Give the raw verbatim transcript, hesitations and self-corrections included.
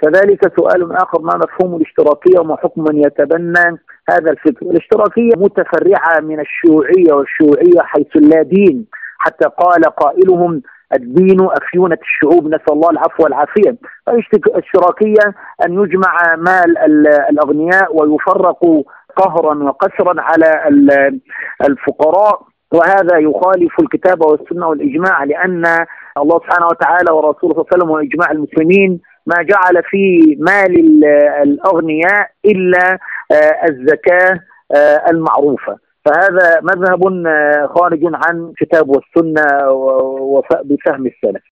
كذلك سؤال آخر: ما مفهوم الاشتراكية وما حكم من يتبنى هذا الفكر؟ الاشتراكية متفرعة من الشيوعية، والشيوعية حيث لا دين، حتى قال قائلهم: الدين أفيونة الشعوب، نسأل الله العفو والعافية. الاشتراكية أن يجمع مال الأغنياء ويفرق قهرا وقسرا على الفقراء، وهذا يخالف الكتاب والسنة والإجماع، لأن الله سبحانه وتعالى ورسوله صلى الله عليه وسلم وإجماع المسلمين ما جعل في مال الأغنياء إلا الزكاة المعروفة. فهذا مذهب خارج عن كتاب والسنة وبفهم السلف.